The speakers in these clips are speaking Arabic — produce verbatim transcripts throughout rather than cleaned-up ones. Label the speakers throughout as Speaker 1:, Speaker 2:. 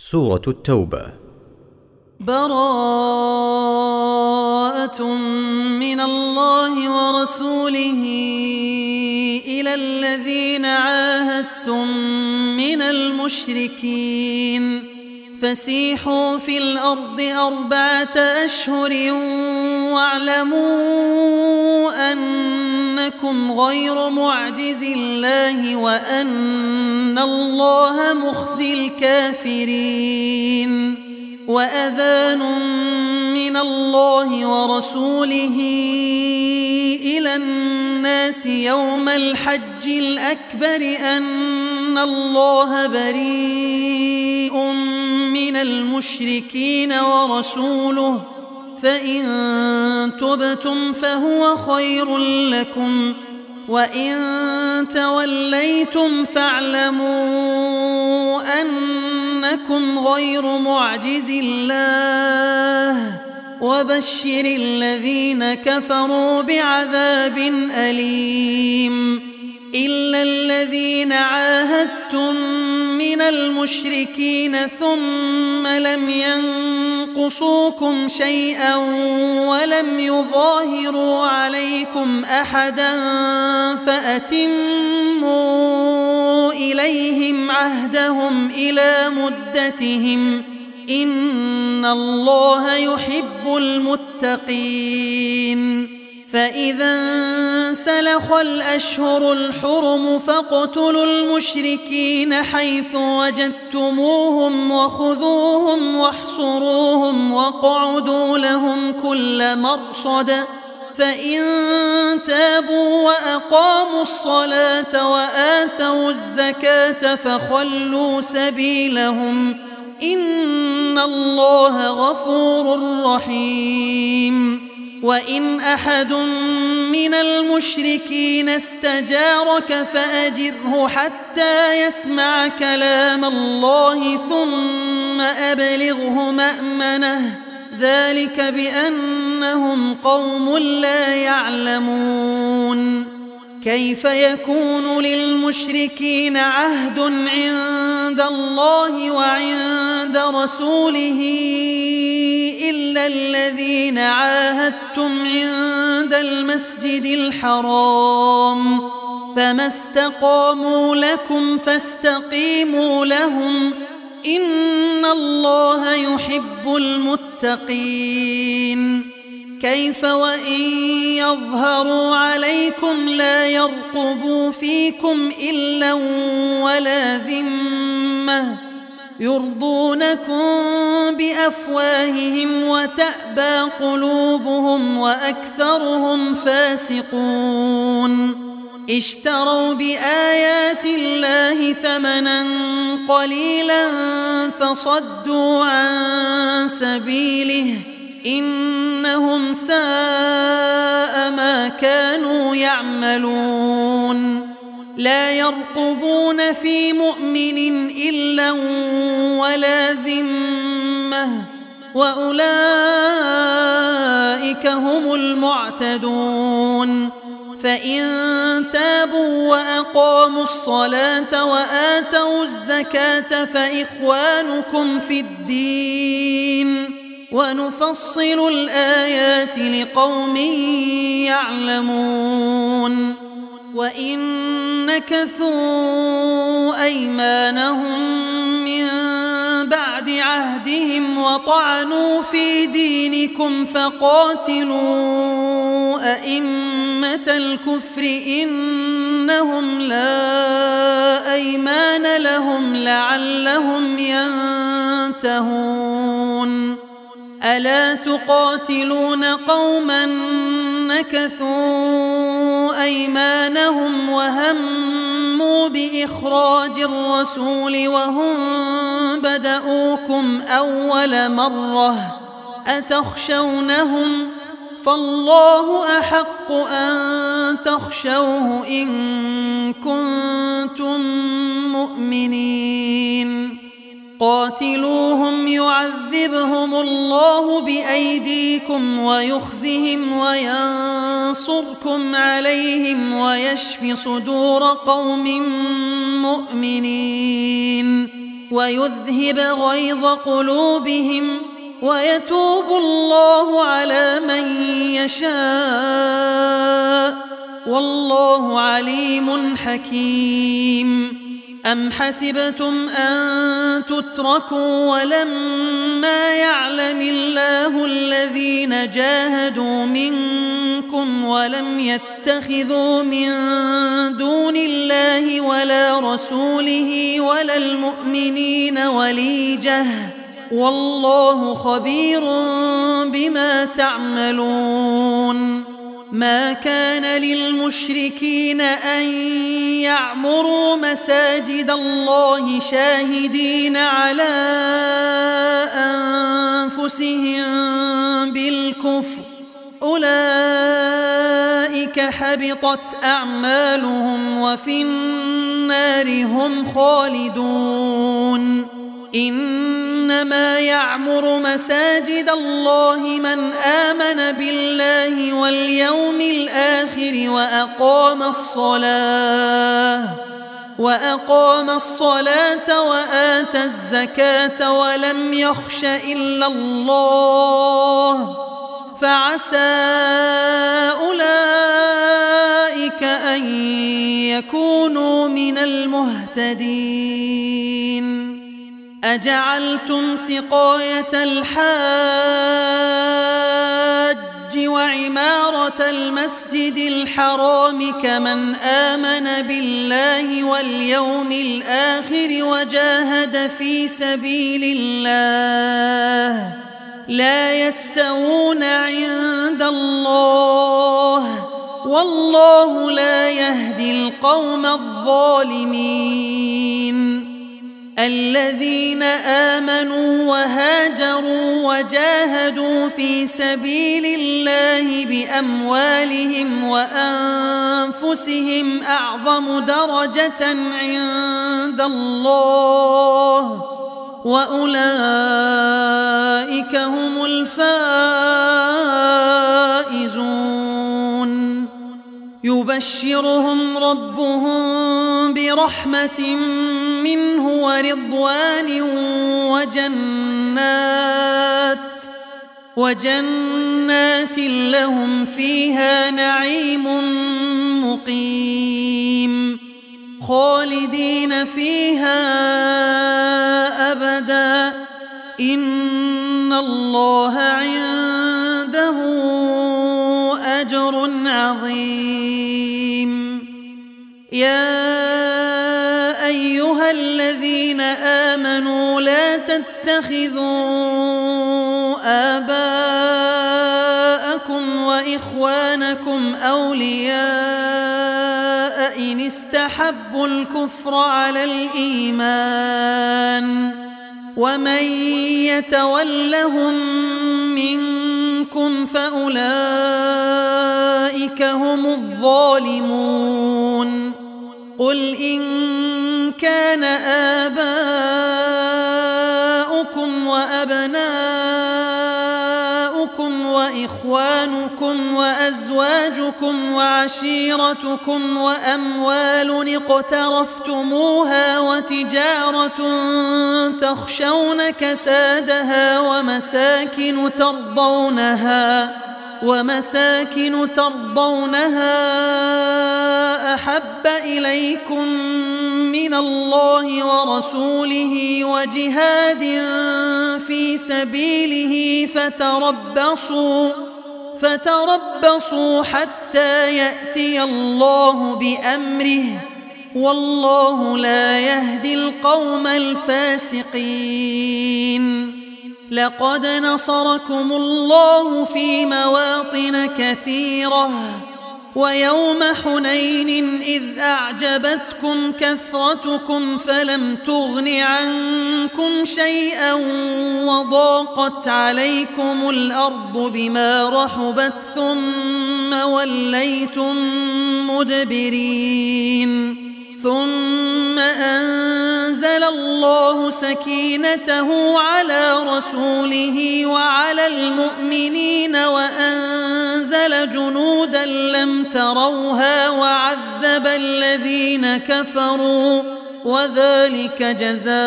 Speaker 1: سورة التوبة.
Speaker 2: براءة من الله ورسوله إلى الذين عاهدتم من المشركين فسيحوا في الأرض أربعة أشهر واعلموا أنكم غير معجز الله وأن الله مخزي الكافرين. وأذان من الله ورسوله إلى الناس يوم الحج الأكبر أن الله بريء من المشركين ورسوله فإن تبتم فهو خير لكم وإن توليتم فاعلموا أنكم غير معجز الله وبشر الذين كفروا بعذاب أليم. إلا الذين عاهدتم من المشركين ثم لم ينقصوكم شيئا ولم يظاهروا عليكم أحدا فأتموا إليهم عهدهم إلى مدتهم إن الله يحب المتقين. فإذا انسلخ الأشهر الحرم فاقتلوا المشركين حيث وجدتموهم وخذوهم واحصروهم واقعدوا لهم كل مرصد فإن تابوا وأقاموا الصلاة وآتوا الزكاة فخلوا سبيلهم إن الله غفور رحيم. وإن أحد من المشركين استجارك فأجره حتى يسمع كلام الله ثم أبلغه مأمنه ذلك بأنهم قوم لا يعلمون. كيف يكون للمشركين عهد عند الله وعند رسوله إلا الذين عاهدتم عند المسجد الحرام فما استقاموا لكم فاستقيموا لهم إن الله يحب المتقين. كيف وإن يظهروا عليكم لا يرقبوا فيكم إلا ولا ذمة يرضونكم بأفواههم وتأبى قلوبهم وأكثرهم فاسقون. اشتروا بآيات الله ثمنا قليلا فصدوا عن سبيله إنهم ساء ما كانوا يعملون. لا يرقبون في مؤمن إلا ولا ذمة وأولئك هم المعتدون. فإن تابوا وأقاموا الصلاة وآتوا الزكاة فإخوانكم في الدين ونفصل الآيات لقوم يعلمون. وإن نكثوا أيمانهم من بعد عهدهم وطعنوا في دينكم فقاتلوا أئمة الكفر إنهم لا أيمان لهم لعلهم ينتهون. ألا تقاتلون قوما نكثوا أيمانهم وهموا بإخراج الرسول وهم بدؤوكم أول مرة أتخشونهم فالله أحق أن تخشوه إن كنتم مؤمنين. قاتلوهم يعذبهم الله بأيديكم ويخزهم وينصركم عليهم ويشف صدور قوم مؤمنين. ويذهب غيظ قلوبهم ويتوب الله على من يشاء والله عليم حكيم. أم حسبتم أن تتركوا ولما يعلم الله الذين جاهدوا منكم ولم يتخذوا من دون الله ولا رسوله ولا المؤمنين وليجة والله خبير بما تعملون. ما كان للمشركين أن يعمروا مساجد الله شاهدين على أنفسهم بالكفر أولئك حبطت أعمالهم وفي النار هم خالدون. إنما يعمر مساجد الله من آمن بالله واليوم الآخر وأقام الصلاة وأقام الصلاة وآتى الزكاة ولم يخش إلا الله فعسى أولئك أن يكونوا من المهتدين. أجعلتم سقاية الحاج وعمارة المسجد الحرام كمن آمن بالله واليوم الآخر وجاهد في سبيل الله لا يستوون عند الله والله لا يهدي القوم الظالمين. الذين آمنوا وهاجروا وجاهدوا في سبيل الله بأموالهم وأنفسهم أعظم درجة عند الله وأولئك هم الفائزون. يبشرهم ربهم برحمة منه ورضوان وجنات وجنات لهم فيها نعيم مقيم خالدين فيها أبدا إن الله عنده أجر عظيم. يا أيها الذين آمنوا لا تتخذوا آباءكم وإخوانكم أولياء إن استحبوا الكفر على الإيمان ومن يتولهم منكم فأولئك هم الظالمون. قل إن كان آباؤكم وأبناؤكم وإخوانكم وأزواجكم وعشيرتكم وأموال اقترفتموها وتجارة تخشون كسادها ومساكن ترضونها ومساكن ترضونها أحب إليكم من الله ورسوله وجهاد في سبيله فتربصوا فتربصوا حتى يأتي الله بأمره والله لا يهدي القوم الفاسقين. لقد نصركم الله في مواطن كثيرة ويوم حنين إذ أعجبتكم كثرتكم فلم تغن عنكم شيئا وضاقت عليكم الأرض بما رحبت ثم وليتم مدبرين. ثم أنزل الله سكينته على رسوله وعلى المؤمنين وأنزل جنودا لم تروها وعذب الذين كفروا وذلك جزاء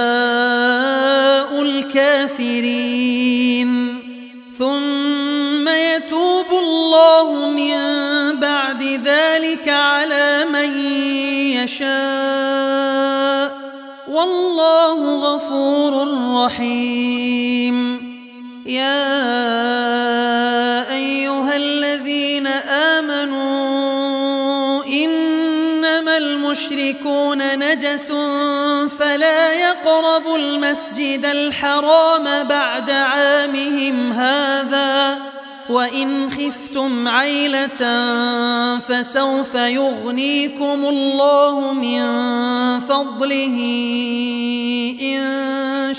Speaker 2: الكافرين. ثم يتوب الله من بعد ذلك على من يشاء والله غفور رحيم. يا أيها الذين آمنوا إنما المشركون نجس فلا يقربوا المسجد الحرام بعد عامهم هذا وإن خفتم عيلة فسوف يغنيكم الله من فضله إن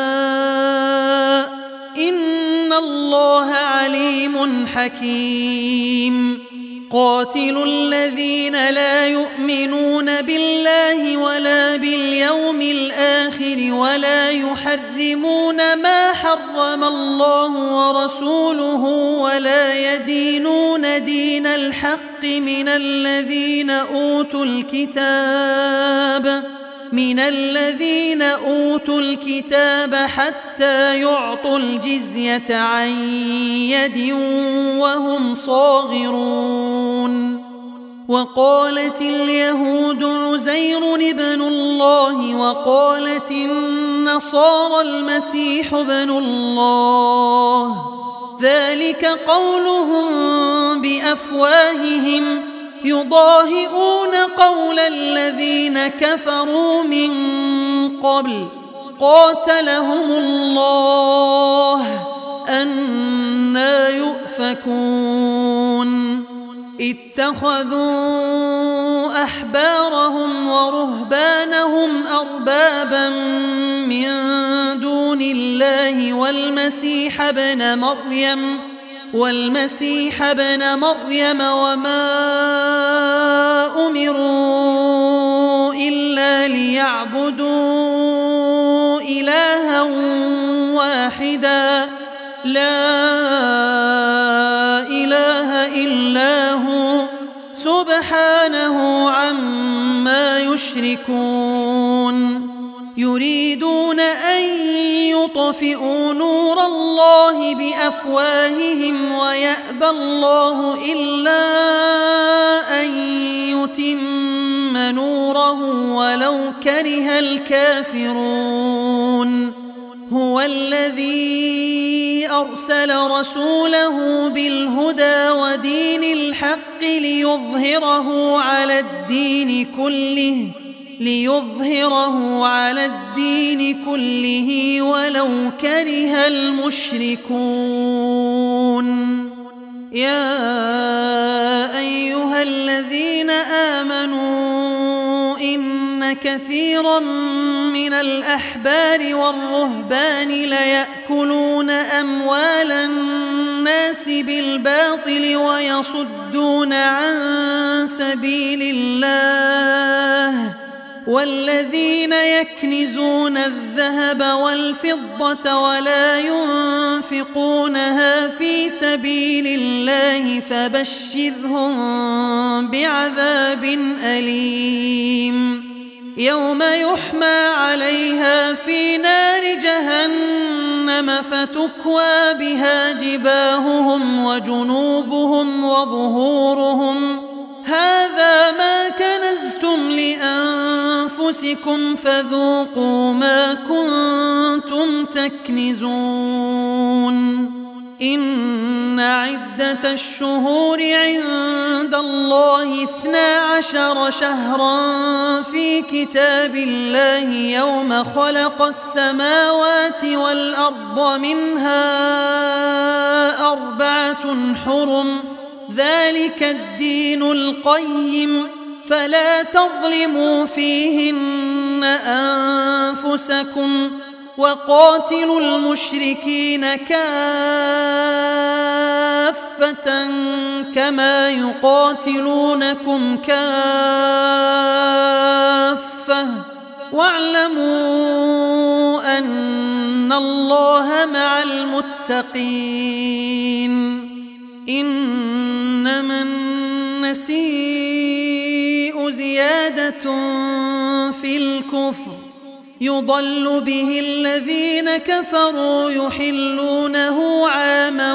Speaker 2: شاء إن الله عليم حكيم. قاتلوا الذين لا يؤمنون بالله ولا باليوم الآخر ولا يحرمون ما حرم الله ورسوله ولا يدينون دين الحق من الذين أوتوا الكتاب من الذين أوتوا الكتاب حتى يعطوا الجزية عن يد وهم صاغرون. وقالت اليهود عزير ابن الله وقالت النصارى المسيح ابن الله ذلك قولهم بأفواههم يضاهئون قول الذين كفروا من قبل قاتلهم الله أنى يؤفكون. اتخذوا أحبارهم ورهبانهم أربابا من دون الله والمسيح ابن مريم والمسيح ابن مريم وما أمروا إلا ليعبدوا إلها واحدا لا إله إلا هو سبحانه عما يشركون. يريدون أن يطفئوا نور الله بأفواههم ويأبى الله إلا أن يتم نوره ولو كره الكافرون. هو الذي أرسل رسوله بالهدى ودين الحق ليظهره على الدين كله ليظهره على الدين كله ولو كره المشركون. يا أيها الذين آمنوا إن كثيرا من الأحبار والرهبان ليأكلون أموال الناس بالباطل ويصدون عن سبيل الله والذين يكنزون الذهب والفضة ولا ينفقونها في سبيل الله فبشرهم بعذاب أليم. يوم يحمى عليها في نار جهنم فتكوى بها جباههم وجنوبهم وظهورهم هذا ما كنزتم لأنفسكم فذوقوا ما كنتم تكنزون. إن عدة الشهور عند الله اثنا عشر شهرا في كتاب الله يوم خلق السماوات والأرض منها أربعة حرم ذلك الدين القيم فلا تظلموا فيهن أنفسكم وقاتلوا المشركين كافة كما يقاتلونكم كافة واعلموا أن الله مع المتقين. إنما النسيء زيادة في بالكفر يضل به الذين كفروا يحلونه عاما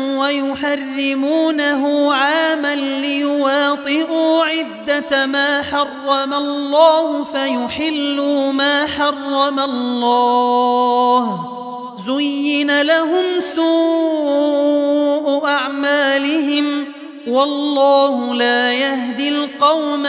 Speaker 2: ويحرمونه عاما ليواطئوا عدة ما حرم الله فيحلوا ما حرم الله. زين لهم سوء أعمالهم والله لا يهدي القوم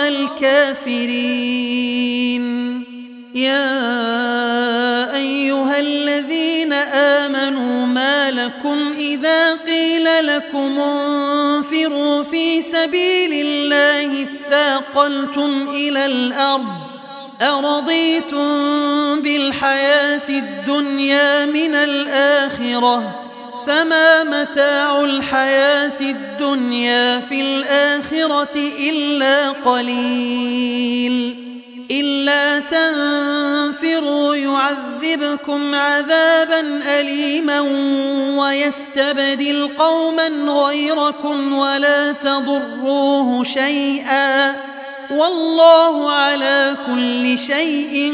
Speaker 2: الكافرين. يا أيها الذين آمنوا ما لكم إذا قيل لكم انفروا في سبيل الله اثاقلتم إلى الأرض أرضيتم بالحياة الدنيا من الآخرة فما متاع الحياة الدنيا في الآخرة إلا قليل. إلا تنفروا يعذبكم عذابا أليما ويستبدل قوما غيركم ولا تضروه شيئا والله على كل شيء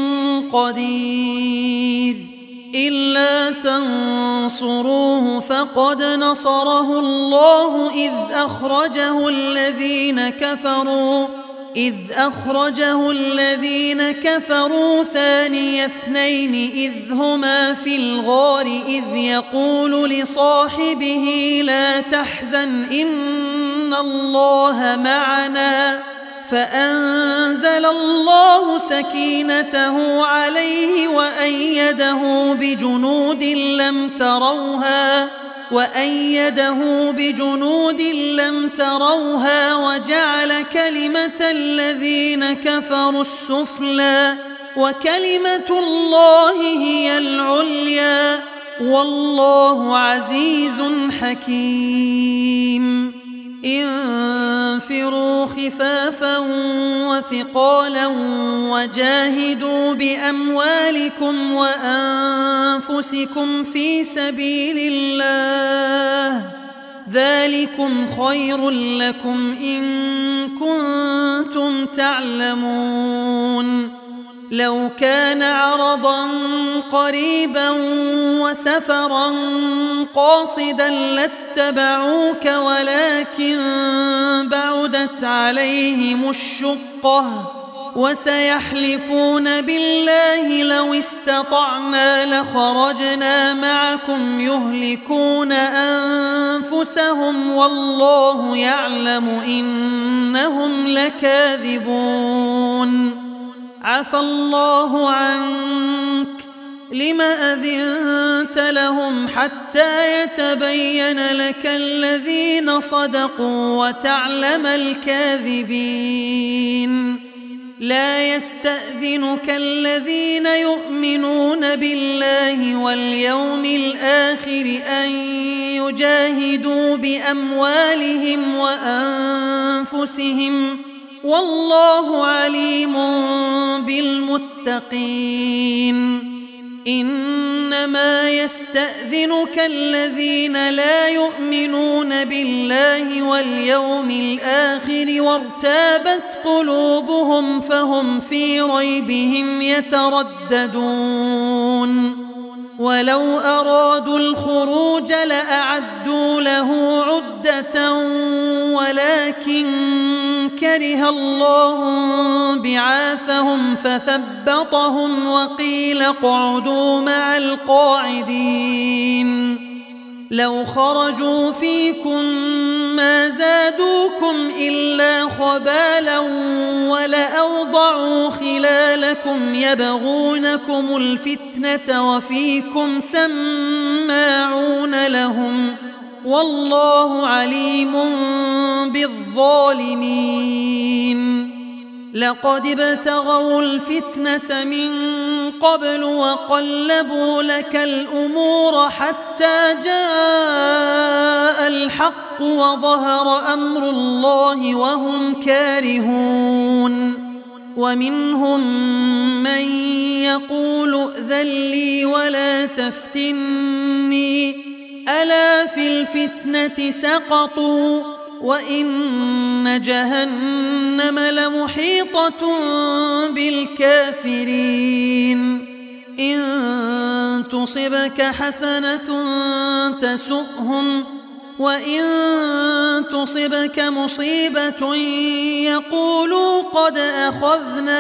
Speaker 2: قدير. إلا تنصروه فقد نصره الله إذ أخرجه الذين كفروا إذ أخرجه الذين كفروا ثاني اثنين إذ هما في الغار إذ يقول لصاحبه لا تحزن إن الله معنا فأنزل الله سكينته عليه وأيده بجنود لم تروها وأيده بجنود لم تروها وجعل كلمة الذين كفروا السفلى وكلمة الله هي العليا والله عزيز حكيم. انفروا خفافا وثقالا وجاهدوا بأموالكم وأنفسكم في سبيل الله ذلكم خير لكم إن كنتم تعلمون. لو كان عرضا قريبا وسفرا قاصدا لاتبعوك ولكن بعدت عليهم الشقة وسيحلفون بالله لو استطعنا لخرجنا معكم يهلكون أنفسهم والله يعلم إنهم لكاذبون. عفى الله عنك لم أذنت لهم حتى يتبين لك الذين صدقوا وتعلم الكاذبين. لا يستأذنك الذين يؤمنون بالله واليوم الآخر أن يجاهدوا بأموالهم وأنفسهم والله عليم بالمتقين. إنما يستأذنك الذين لا يؤمنون بالله واليوم الآخر وارتابت قلوبهم فهم في ريبهم يترددون. ولو أرادوا الخروج لأعدوا له عدة ولكن كره الله بعاثهم فثبطهم وقيل اقعدوا مع القاعدين. لو خرجوا فيكم ما زادوكم إلا خبالا ولأوضعوا خلالكم يبغونكم الفتنة وفيكم سماعون لهم والله عليم بالظالمين. لقد ابتغوا الفتنة من قبل وقلبوا لك الأمور حتى جاء الحق وظهر أمر الله وهم كارهون. ومنهم من يقول ائذن لي ولا تفتني ألا في الفتنة سقطوا وإن جهنم لمحيطة بالكافرين إن تصبك حسنة تسؤهم وإن تصبك مصيبة يقولوا قد أخذنا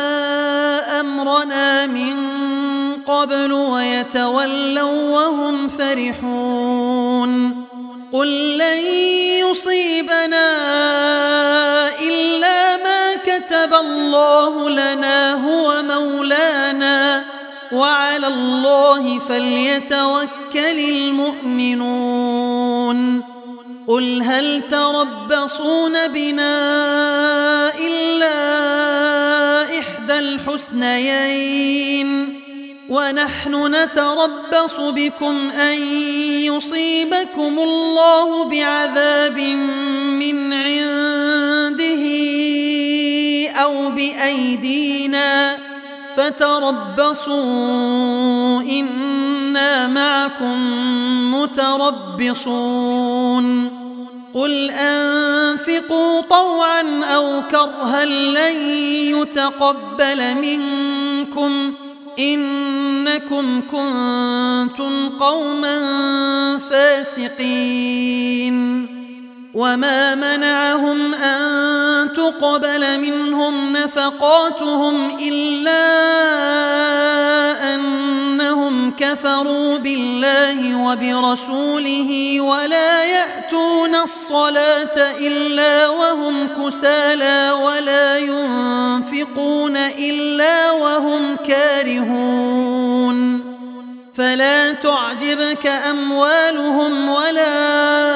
Speaker 2: أمرنا من قبل ويتولوا وهم فرحون قل لن يصيبنا إلا ما كتب الله لنا هو مولانا وعلى الله فليتوكل المؤمنون قل هل تربصون بنا إلا إحدى الحسنيين ونحن نتربص بكم أن يصيبكم الله بعذاب من عنده أو بأيدينا فتربصوا إنا معكم متربصون قل أنفقوا طوعا أو كرها لن يتقبل منكم إنكم كنتم قوما فاسقين وما منعهم أن تقبل منهم نفقاتهم إلا أنهم كفروا بالله وبرسوله ولا يأتون الصلاة إلا وهم كسالى ولا ينفقون إلا وهم كارهون فلا تعجبك أموالهم ولا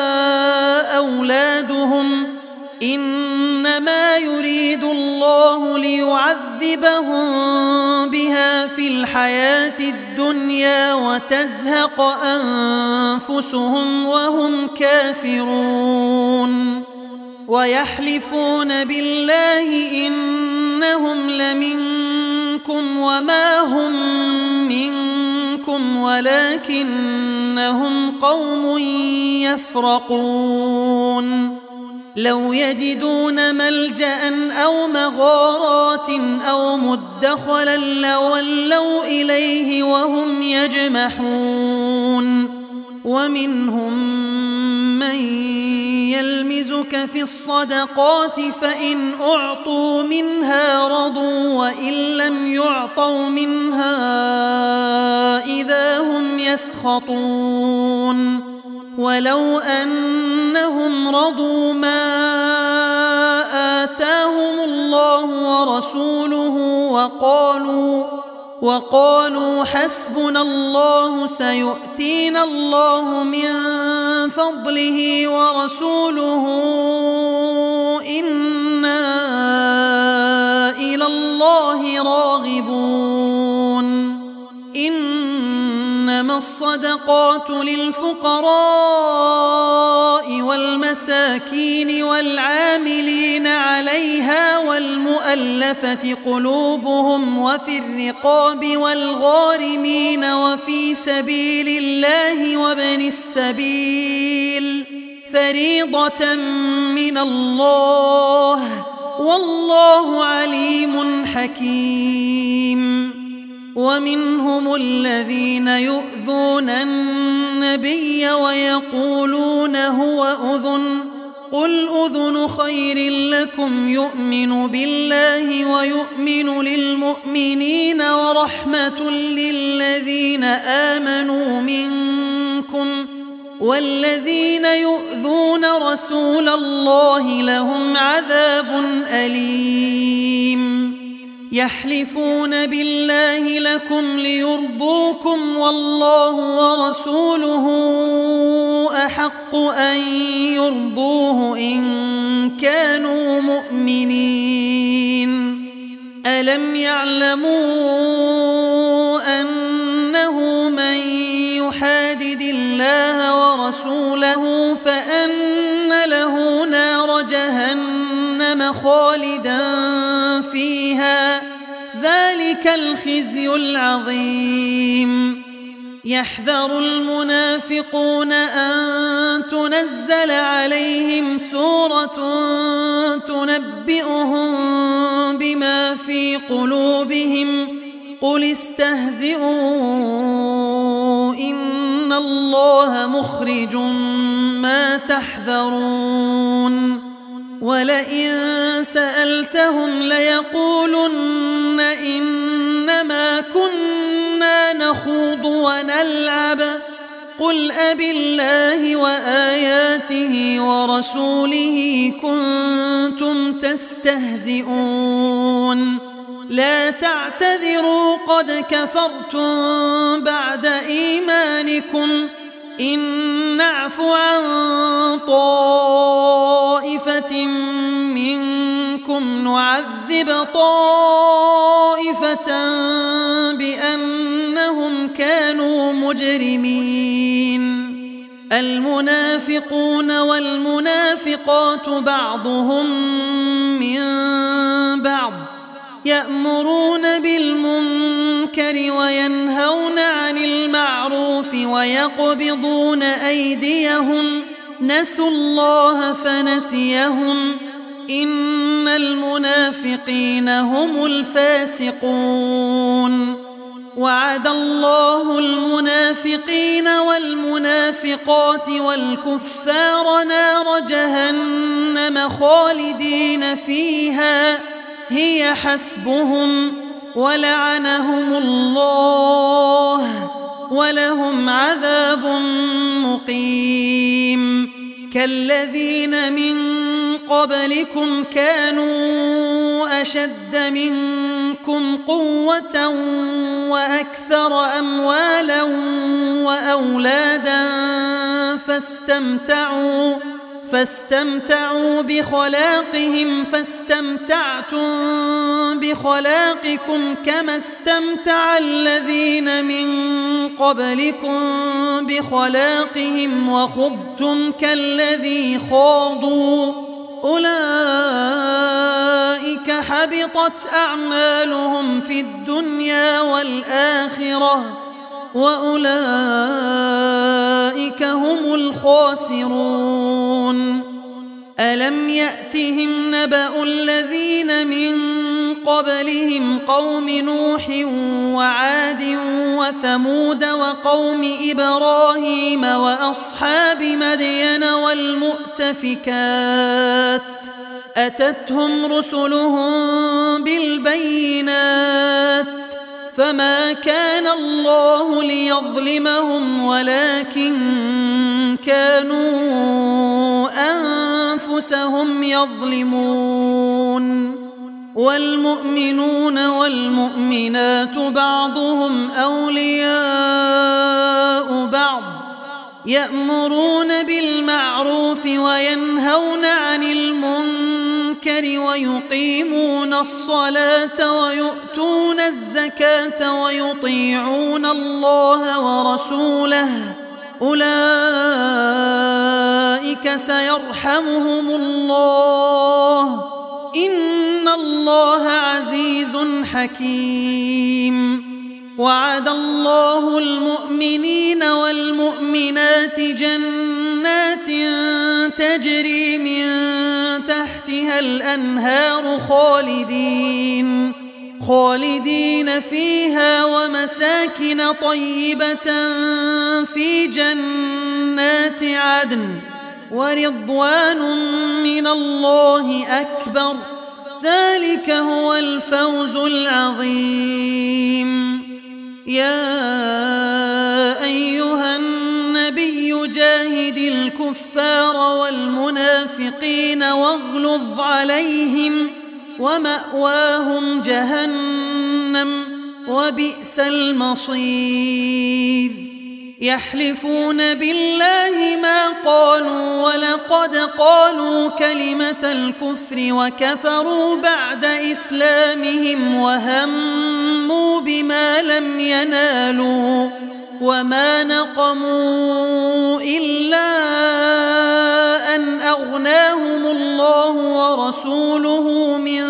Speaker 2: أولادهم إنما يريد الله ليعذبهم بها في الحياة الدنيا وتزهق أنفسهم وهم كافرون ويحلفون بالله إنهم لمنكم وما هم منكم ولكنهم قوم يفرقون لو يجدون ملجأ أو مغارات أو مدخلا لولوا إليه وهم يجمحون ومنهم من يلمزك في الصدقات فإن أعطوا منها رضوا وإن لم يعطوا منها إذا هم يسخطون ولو أنهم رضوا ما آتاهم الله ورسوله وقالوا وقالوا حسبنا الله سيؤتينا الله من فضله ورسوله إنا إلى الله راغبون إنما الصدقات للفقراء والمساكين والعاملين عليها والمؤلفة قلوبهم وفي الرقاب والغارمين وفي سبيل الله وابن السبيل فريضة من الله والله عليم حكيم ومنهم الذين يؤذون النبي ويقولون هو أذن قل أذن خير لكم يؤمن بالله ويؤمن للمؤمنين ورحمة للذين آمنوا منكم والذين يؤذون رسول الله لهم عذاب أليم يحلفون بالله لكم ليرضوكم والله ورسوله أحق أن يرضوه إن كانوا مؤمنين ألم يعلموا أنه من يحادد الله ورسوله فأن له نار جهنم خالدا فيها ذلك الخزي العظيم يحذر المنافقون أن تنزل عليهم سورة تنبئهم بما في قلوبهم قل استهزئوا إن الله مخرج ما تحذرون ولئن سألتهم ليقولن إنما كنا نخوض ونلعب قل أبالله وآياته ورسوله كنتم تستهزئون لا تعتذروا قد كفرتم بعد إيمانكم إن نعف عن طائفة منكم نعذب طائفة بأنهم كانوا مجرمين المنافقون والمنافقات بعضهم من بعض يأمرون بالمنكر وينهون عن المعروف ويقبضون أيديهم نسوا الله فنسيهم إن المنافقين هم الفاسقون وعد الله المنافقين والمنافقات والكفار نار جهنم خالدين فيها هي حسبهم ولعنهم الله ولهم عذاب مقيم كالذين من قبلكم كانوا أشد منكم قوة وأكثر أموالا وأولادا فاستمتعوا فاستمتعوا بخلاقهم فاستمتعتم بخلاقكم كما استمتع الذين من قبلكم بخلاقهم وخضتم كالذي خاضوا أولئك حبطت أعمالهم في الدنيا والآخرة وأولئك هم الخاسرون ألم يأتهم نبأ الذين من قبلهم قوم نوح وعاد وثمود وقوم إبراهيم وأصحاب مدين والمؤتفكات أتتهم رسلهم بالبينات فما كان الله ليظلمهم ولكن كانوا أنفسهم يظلمون والمؤمنون والمؤمنات بعضهم أولياء بعض يأمرون بالمعروف وينهون عن المنكر ويقيمون الصلاة ويؤتون الزكاة ويطيعون الله ورسوله أولئك سيرحمهم الله إن الله عزيز حكيم وعد الله المؤمنين والمؤمنات جنات تجري من تحتها الأنهار خالدين خالدين فيها ومساكن طيبة في جنات عدن ورضوان من الله أكبر ذلك هو الفوز العظيم يا أيها النبي جاهد الكفار والمنافقين واغلظ عليهم ومأواهم جهنم وبئس المصير يحلفون بالله ما قالوا ولقد قالوا كلمة الكفر وكفروا بعد إسلامهم وهموا بما لم ينالوا وما نقموا إلا أن أغناهم الله ورسوله من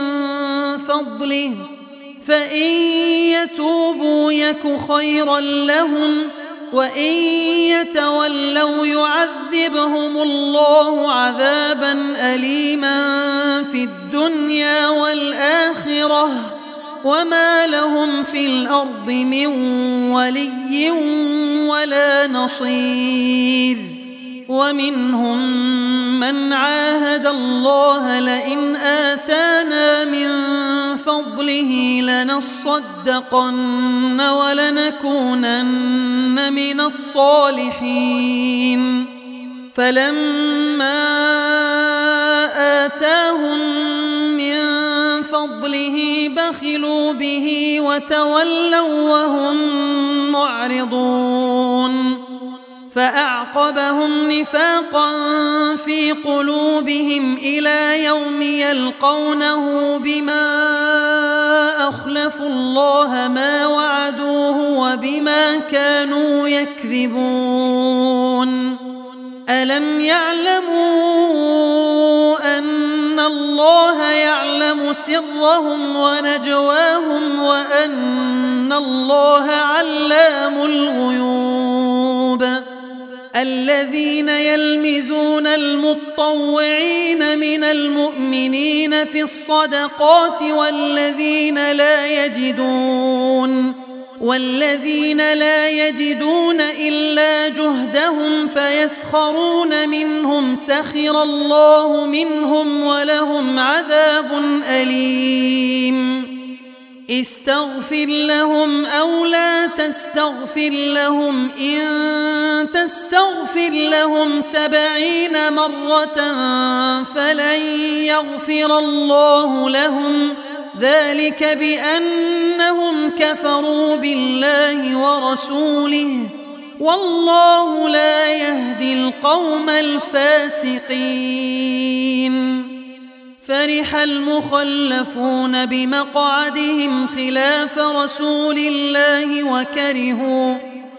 Speaker 2: فضله فإن يتوبوا يك خيرا لهم وإن يتولوا يعذبهم الله عذابا أليما في الدنيا والآخرة وما لهم في الأرض من ولي ولا نصير. ومنهم من عاهد الله لئن آتانا من فضله لنصدقن ولنكونن من الصالحين، فلما آتاهم من فضله بخلوا به وتولوا وهم معرضون، فأعقبهم نفاقا في قلوبهم إلى يوم يلقونه بما أخلفوا الله ما وعدوه وبما كانوا يكذبون. ألم يعلموا أن الله يعلم سرهم ونجواهم وأن الله علام الغيوب؟ الذين يلمزون المطوعين من المؤمنين في الصدقات والذين لا يجدون والذين لا يجدون إلا جهدهم فيسخرون منهم سخر الله منهم ولهم عذاب أليم. استغفر لهم أو لا تستغفر لهم إن تستغفر لهم سبعين مرة فلن يغفر الله لهم، ذلك بأنهم كفروا بالله ورسوله والله لا يهدي القوم الفاسقين. فرح المخلفون بمقعدهم خلاف رسول الله وكرهوا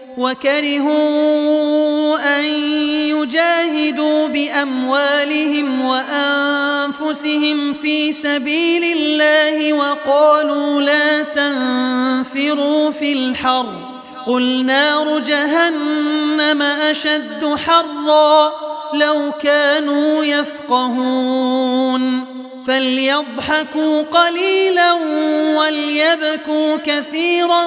Speaker 2: وكرهوا أن يجاهدوا بأموالهم وأنفسهم في سبيل الله وقالوا لا تنفروا في الحر قل نار جهنم أشد حرا لو كانوا يفقهون. فليضحكوا قليلا وليبكوا كثيرا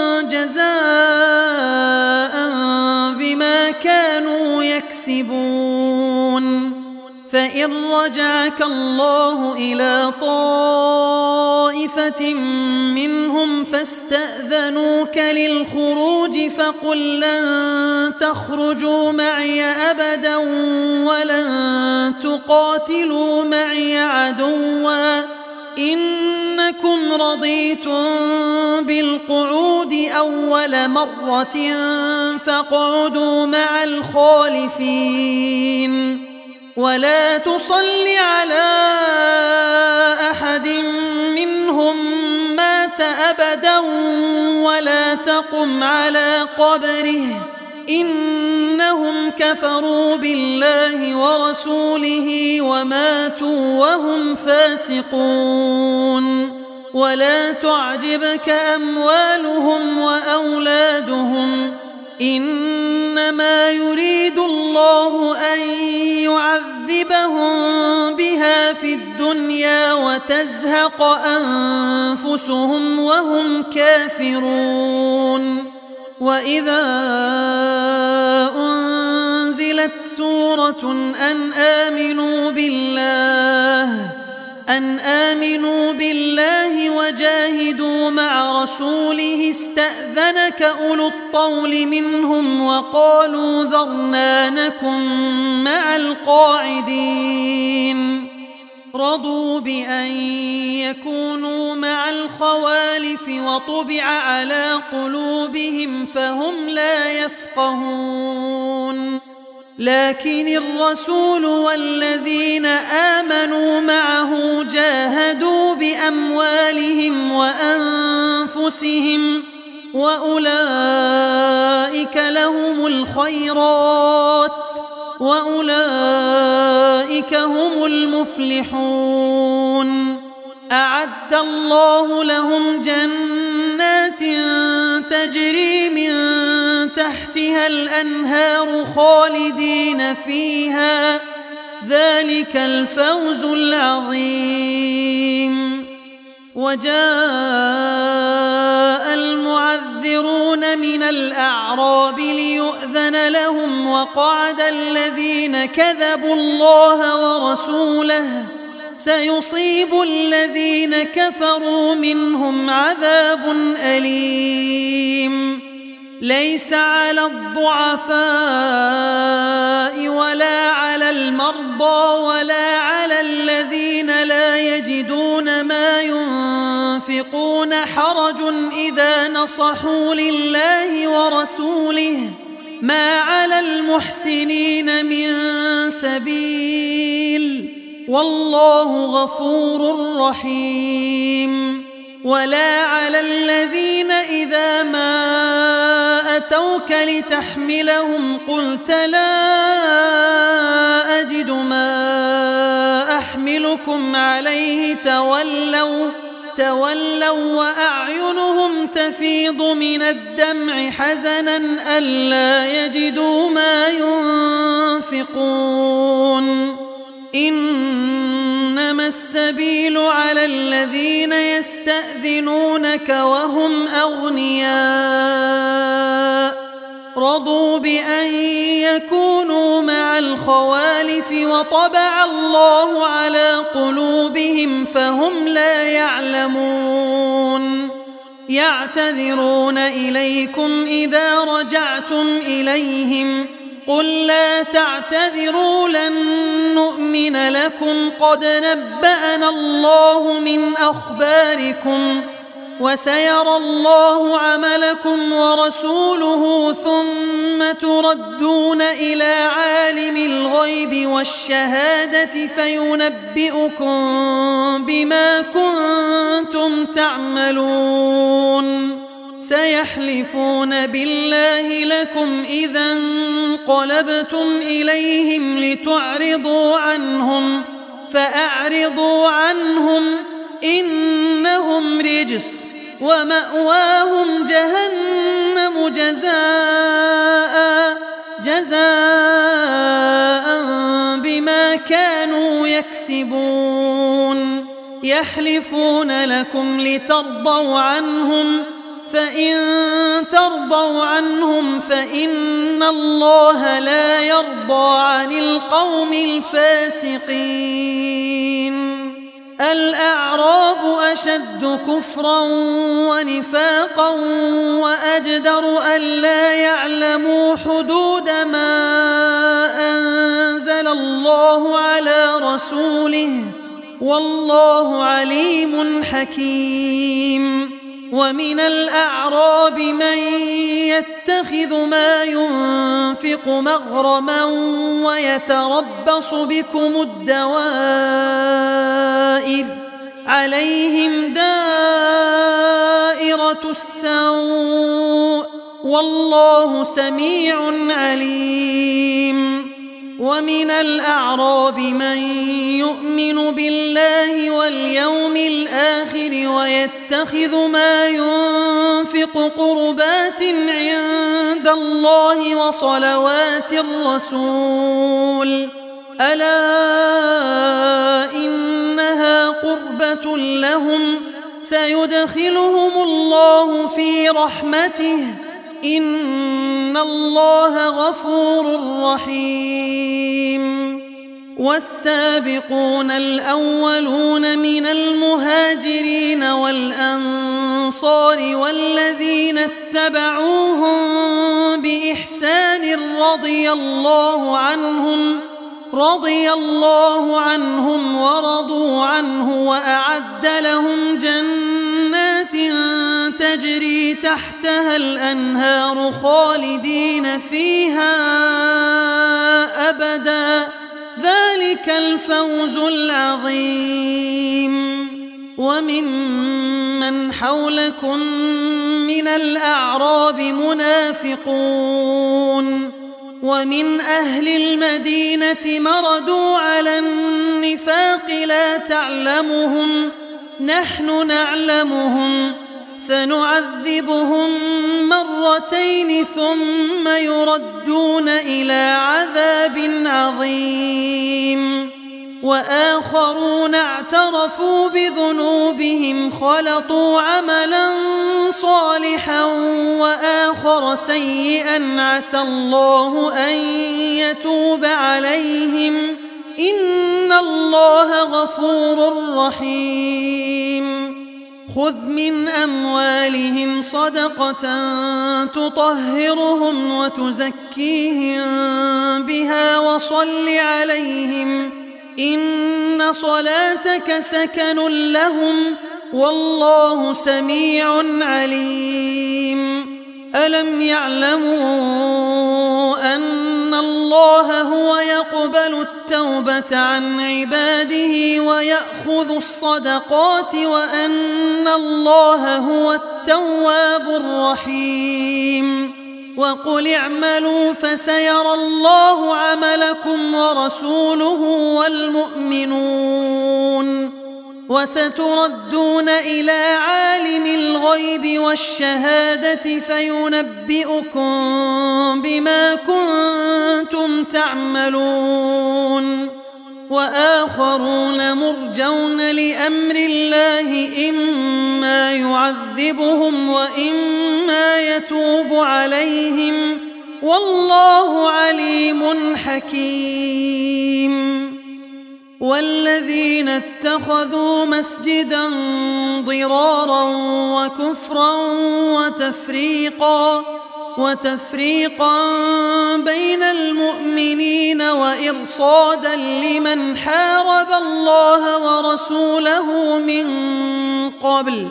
Speaker 2: جزاء بما كانوا يكسبون. فإن رجعك الله إلى طائفة منهم فاستأذنوك للخروج فقل لن تخرجوا معي أبدا ولن تقاتلوا معي عدوا إنكم رضيتم بالقعود أول مرة فاقعدوا مع الخالفين ولا تصل على أحد منهم مات أبدا ولا تقم على قبره إنهم كفروا بالله ورسوله وماتوا وهم فاسقون. ولا تعجبك أموالهم وأولادهم إنما يريد الله أن يعذبهم بها في الدنيا وتزهق أنفسهم وهم كافرون. وإذا أنزلت سورة أن آمنوا بالله أن آمنوا بالله وجاهدوا مع رسوله استأذنك أولو الطول منهم وقالوا ذرنا نكن مع القاعدين. رضوا بأن يكونوا مع الخوالف وطبع على قلوبهم فهم لا يفقهون. لكن الرسول والذين آمنوا معه جاهدوا بأموالهم وأنفسهم وأولئك لهم الخيرات وأولئك هم المفلحون. أعد الله لهم جنات تجري من تحتها تحتها الأنهار خالدين فيها، ذلك الفوز العظيم. وجاء المعذرون من الأعراب ليؤذن لهم، وقعد الذين كذبوا الله ورسوله، سيصيب الذين كفروا منهم عذاب أليم. ليس على الضعفاء ولا على المرضى ولا على الذين لا يجدون ما ينفقون حرج إذا نصحوا لله ورسوله، ما على المحسنين من سبيل، والله غفور رحيم. ولا على الذين إذا ما أتوك لتحملهم قلت لا أجد ما أحملكم عليه تولوا تولوا وأعينهم تفيض من الدمع حزنا ألا يجدوا ما ينفقون. إنما السبيل على الذين يستأذنونك وهم أغنياء رضوا بأن يكونوا مع الخوالف وطبع الله على قلوبهم فهم لا يعلمون. يعتذرون إليكم إذا رجعتم إليهم، قل لا تعتذروا لن نؤمن لكم قد نبأنا الله من أخباركم وسيرى الله عملكم ورسوله ثم تردون إلى عالم الغيب والشهادة فينبئكم بما كنتم تعملون. سيحلفون بالله لكم إذا انقلبتم إليهم لتعرضوا عنهم فأعرضوا عنهم إنهم رجس ومأواهم جهنم جزاء جزاء بما كانوا يكسبون. يحلفون لكم لترضوا عنهم فإن ترضوا عنهم فإن الله لا يرضى عن القوم الفاسقين. الأعراب أشد كفرا ونفاقا وأجدر ألا يعلموا حدود ما أنزل الله على رسوله، والله عليم حكيم. ومن الأعراب من يتخذ ما ينفق مغرما ويتربص بكم الدوائر عليهم دائرة السوء والله سميع عليم. ومن الأعراب من يؤمن بالله واليوم الآخر ويتخذ ما ينفق قربات عند الله وصلوات الرسول، ألا إنها قربة لهم سيدخلهم الله في رحمته إن الله غفور رحيم. والسابقون الأولون من المهاجرين والأنصار والذين اتبعوهم بإحسان رضي الله عنهم رضي الله عنهم ورضوا عنه وأعد لهم جنات تجري تحتها الأنهار خالدين فيها أبدا، ذلك الفوز العظيم. وممن حولكم من الأعراب منافقون ومن أهل المدينة مردوا على النفاق لا تعلمهم نحن نعلمهم سنعذبهم مرتين ثم يردون إلى عذاب عظيم وآخرون اعترفوا بذنوبهم خلطوا عملا صالحا وآخر سيئا عسى الله أن يتوب عليهم إن الله غفور رحيم خذ من أموالهم صدقة تطهرهم وتزكيهم بها وصل عليهم إن صلاتك سكن لهم والله سميع عليم ألم يعلموا أن الله هو يقبل التوبة عن عباده ويأخذ الصدقات وأن الله هو التواب الرحيم وقل اعملوا فسيرى الله عملكم ورسوله والمؤمنون وستردون إلى عالم الغيب والشهادة فينبئكم بما كنتم تعملون وآخرون مرجون لأمر الله إما يعذبهم وإما يتوب عليهم والله عليم حكيم والذين اتخذوا مسجدا ضرارا وكفرا وتفريقا وتفريقا بين المؤمنين وإرصادا لمن حارب الله ورسوله من قبل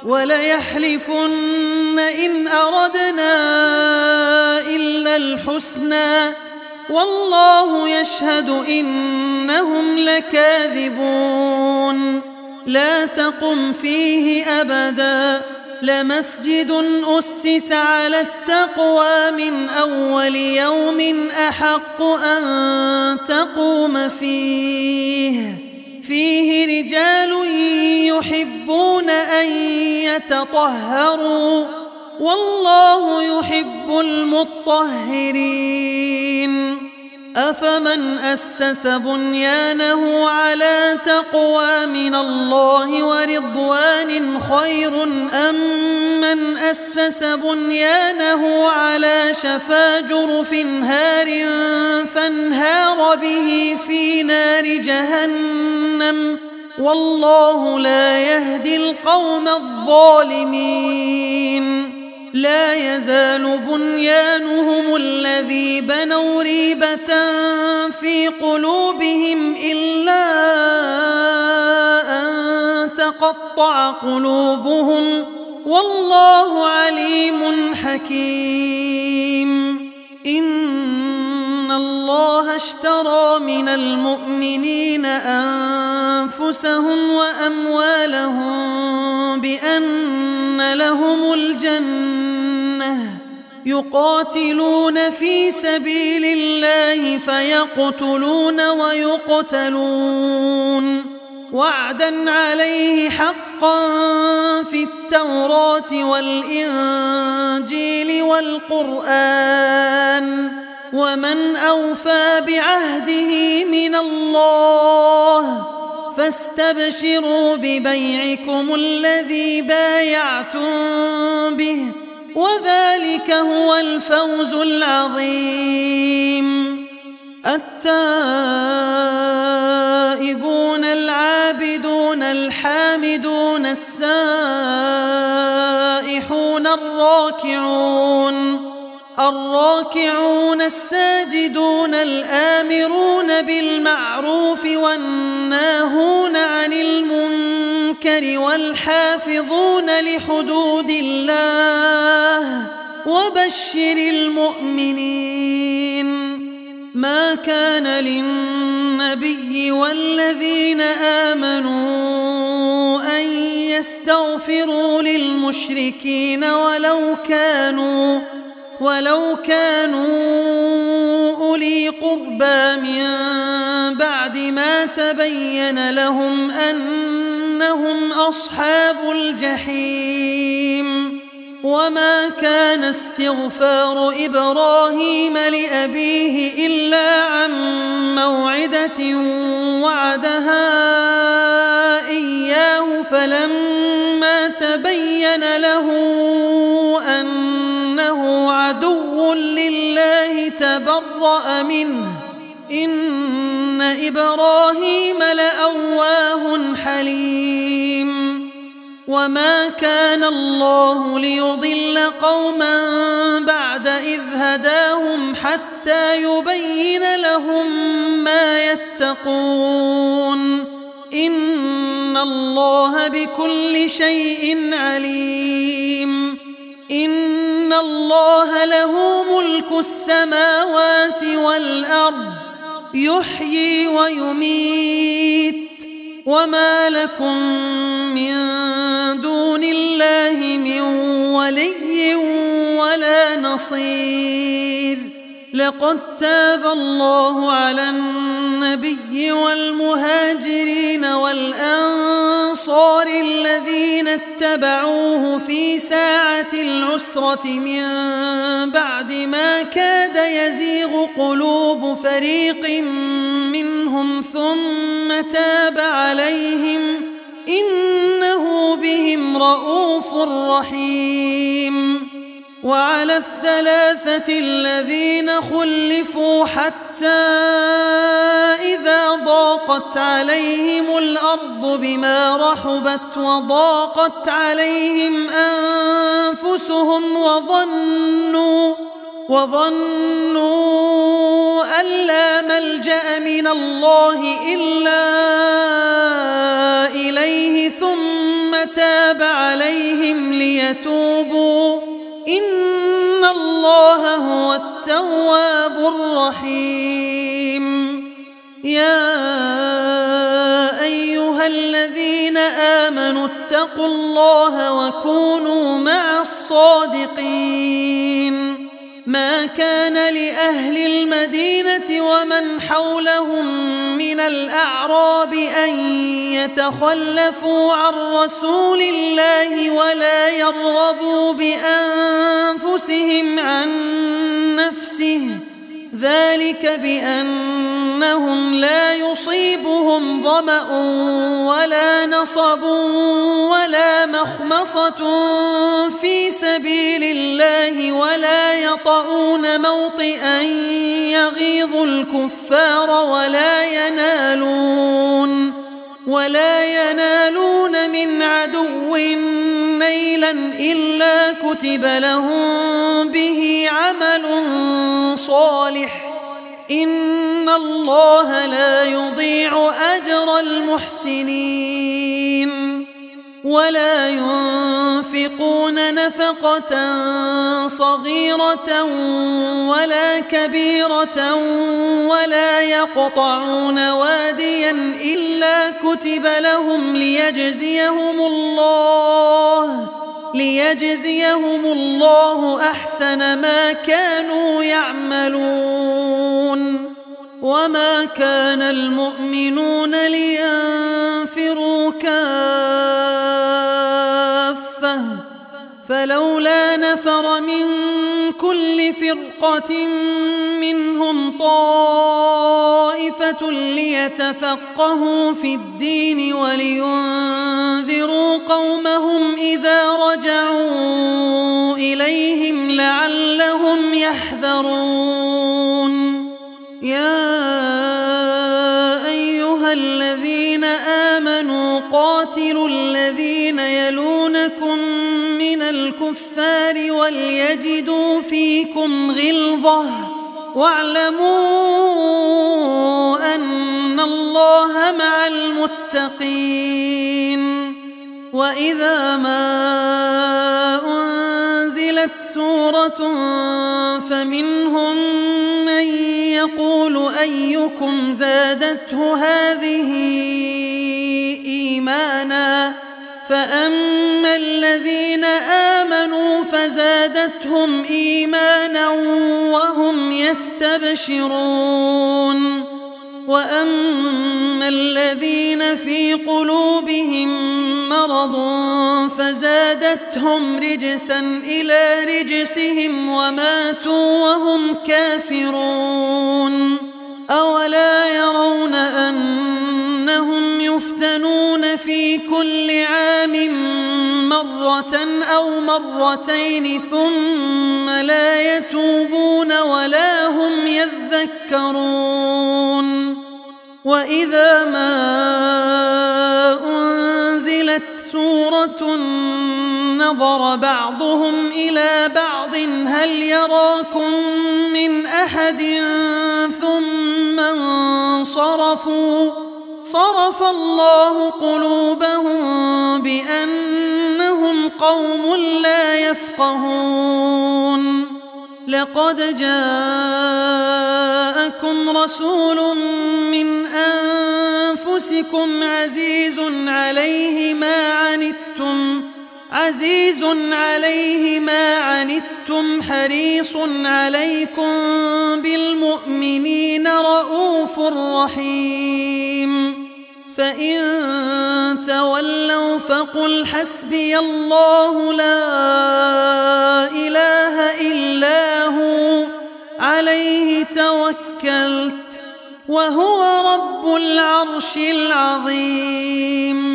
Speaker 2: وليحلفن إن أردنا إلا الحسنى والله يشهد إنهم لكاذبون لا تقم فيه أبدا لمسجد أسس على التقوى من أول يوم أحق أن تقوم فيه فيه رجال يحبون أن يتطهروا والله يحب المطهرين أفمن أسس بنيانه على تقوى من الله ورضوان خير أم من أسس بنيانه على شفا جرف هار فانهار به في نار جهنم والله لا يهدي القوم الظالمين لا يزال بنيانهم الذي بنوا ريبة في قلوبهم إلا أن تقطع قلوبهم والله عليم حكيم إن الله اشترى من المؤمنين أنفسهم وأموالهم بأن لهم الجنة يقاتلون في سبيل الله فيقتلون ويقتلون وعدا عليه حقا في التوراة والإنجيل والقرآن ومن أوفى بعهده من الله فاستبشروا ببيعكم الذي بايعتم به وذلك هو الفوز العظيم التائبون العابدون الحامدون السائحون الراكعون الراكعون الساجدون الآمرون بالمعروف والناهون عن المنكر والحافظون لحدود الله وبشر المؤمنين ما كان للنبي والذين آمنوا أن يستغفروا للمشركين ولو كانوا ولو كانوا أولي قربى من بعد ما تبين لهم أنهم إنهم أصحاب الجحيم. وما كان استغفار إبراهيم لأبيه إلا عن موعدة وعدها إياه فلما تبين له أنه عدو لله تبرأ منه إن إبراهيم لأواه حليم. وما كان الله ليضل قوما بعد إذ هداهم حتى يبين لهم ما يتقون إن الله بكل شيء عليم. إن الله له ملك السماوات والأرض يحيي ويميت وما لكم من دون الله من ولي ولا نصير. لقد تاب الله على النبي والمهاجرين والأنصار الذين اتبعوه في ساعة العسرة من بعد ما كاد يزيغ قلوب فريق منهم ثم تاب عليهم إنه بهم رؤوف رحيم. وعلى الثلاثة الذين خلفوا حتى إذا ضاقت عليهم الأرض بما رحبت وضاقت عليهم أنفسهم وظنوا وظنوا أن لا ملجأ من الله إلا إليه ثم تاب عليهم ليتوبوا إن الله هو التواب الرحيم. يا أيها الذين آمنوا اتقوا الله وكونوا مع الصادقين. ما كان لأهل المدينة ومن حولهم من الأعراب أن يتخلفوا عن رسول الله ولا يرغبوا بأنفسهم عن نفسه ذلك بأنهم لا يصيبهم ظمأ ولا نصب ولا مخمصة في سبيل الله ولا يطعون موطئا يغيظ الكفار ولا ينالون ولا ينالون من عدو نيلا إلا كتب لهم به عمل صالح إن الله لا يضيع أجر المحسنين. ولا ينفقون نفقة صغيرة ولا كبيرة ولا يقطعون واديا إلا كتب لهم ليجزيهم الله ليجزيهم الله أحسن ما كانوا يعملون. وما كان المؤمنون لينفروا كافة فلولا نفر من كل فرقة منهم طائفة ليتفقهوا في الدين ولينذروا قومهم إذا رجعوا إليهم لعلهم يحذرون. يا أيها الذين آمنوا قاتلوا الذين يلونكم من الكفار وليجدوا فيكم غلظة واعلموا أن الله مع المتقين. وإذا ما أنزلت سورة فمنهم من يقول أيكم زادته هذه إيمانا فأما الذين آمنوا فزادتهم إيمانا وهم يستبشرون. وأما الذين في قلوبهم مرض فزادتهم رجسا إلى رجسهم وماتوا وهم كافرون أولا يرون أنهم يفتنون في كل عام مرة أو مرتين ثم لا يتوبون ولا هم يذكرون وإذا ما أنزلت سورة نظر بعضهم إلى بعض هل يراكم من أحد ثم انصرفوا صرف الله قلوبهم بأنهم قوم لا يفقهون لقد جاءكم رسول من أنفسكم عزيز عليه ما عنتم عزيز عليه ما عنتم حريص عليكم بالمؤمنين رؤوف رحيم فإن تولوا فقل حسبي الله لا إله إلا هو عليه توكلت وهو رب العرش العظيم